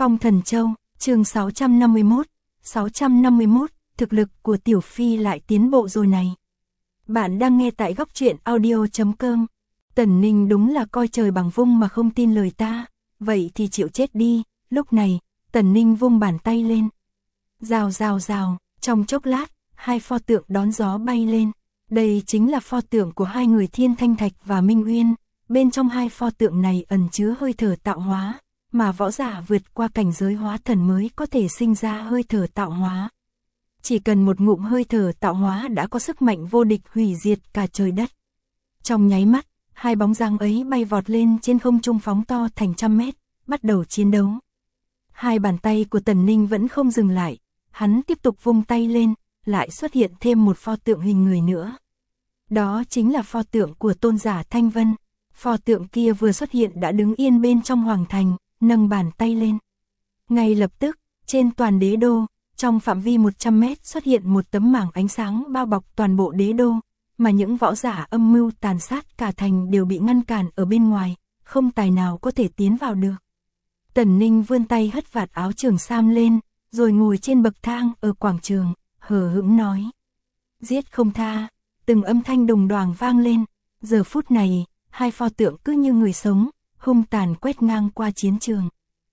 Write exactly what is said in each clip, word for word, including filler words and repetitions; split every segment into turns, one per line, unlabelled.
Phong Thần Châu, chương sáu trăm năm mươi mốt, sáu trăm năm mươi mốt, thực lực của Tiểu Phi lại tiến bộ rồi này. Bạn đang nghe tại góc truyện audio chấm com. Tần Ninh đúng là coi trời bằng vung mà không tin lời ta, vậy thì chịu chết đi. Lúc này, Tần Ninh vung bàn tay lên. Rào rào rào, trong chốc lát, hai pho tượng đón gió bay lên. Đây chính là pho tượng của hai người Thiên Thanh Thạch và Minh Uyên. Bên trong hai pho tượng này ẩn chứa hơi thở tạo hóa, mà võ giả vượt qua cảnh giới hóa thần mới có thể sinh ra hơi thở tạo hóa. Chỉ cần một ngụm hơi thở tạo hóa đã có sức mạnh vô địch hủy diệt cả trời đất. Trong nháy mắt, hai bóng dáng ấy bay vọt lên trên không trung phóng to thành trăm mét, bắt đầu chiến đấu. Hai bàn tay của Tần Ninh vẫn không dừng lại, hắn tiếp tục vung tay lên, lại xuất hiện thêm một pho tượng hình người nữa. Đó chính là pho tượng của tôn giả Thanh Vân. Pho tượng kia vừa xuất hiện đã đứng yên bên trong hoàng thành, nâng bàn tay lên. Ngay lập tức, trên toàn đế đô, trong phạm vi một trăm mét xuất hiện một tấm mảng ánh sáng bao bọc toàn bộ đế đô, mà những võ giả âm mưu tàn sát cả thành đều bị ngăn cản ở bên ngoài, không tài nào có thể tiến vào được. Tần Ninh vươn tay hất vạt áo trường sam lên, rồi ngồi trên bậc thang ở quảng trường, hờ hững nói. Giết không tha, từng âm thanh đùng đoàng vang lên, giờ phút này, hai pho tượng cứ như người sống, hung tàn quét ngang qua chiến trường.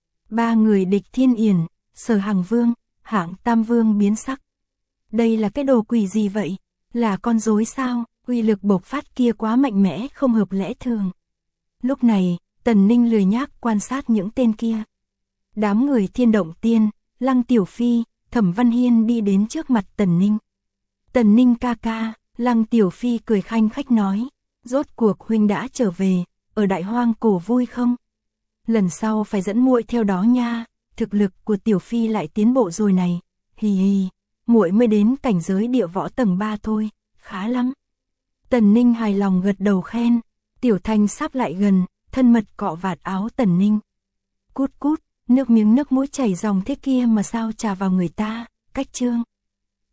Ba người địch Thiên Yển, Sở Hằng Vương, Hạng Tam Vương biến sắc. Đây là cái đồ quỷ gì vậy? Là con rối sao? Uy lực bộc phát kia quá mạnh mẽ không hợp lẽ thường. Lúc này, Tần Ninh lười nhác quan sát những tên kia. Đám người Thiên Động Tiên, Lăng Tiểu Phi, Thẩm Văn Hiên đi đến trước mặt Tần Ninh. Tần Ninh ca ca, Lăng Tiểu Phi cười khanh khách nói. Rốt cuộc huynh đã trở về, ở Đại Hoang Cổ vui không? Lần sau phải dẫn muội theo đó nha, thực lực của Tiểu Phi lại tiến bộ rồi này. Hì hì, muội mới đến cảnh giới địa võ tầng ba thôi, khá lắm. Tần Ninh hài lòng gật đầu khen. Tiểu Thanh sắp lại gần, thân mật cọ vạt áo Tần Ninh. Cút cút, nước miếng nước mũi chảy dòng thế kia mà sao trà vào người ta, cách trương.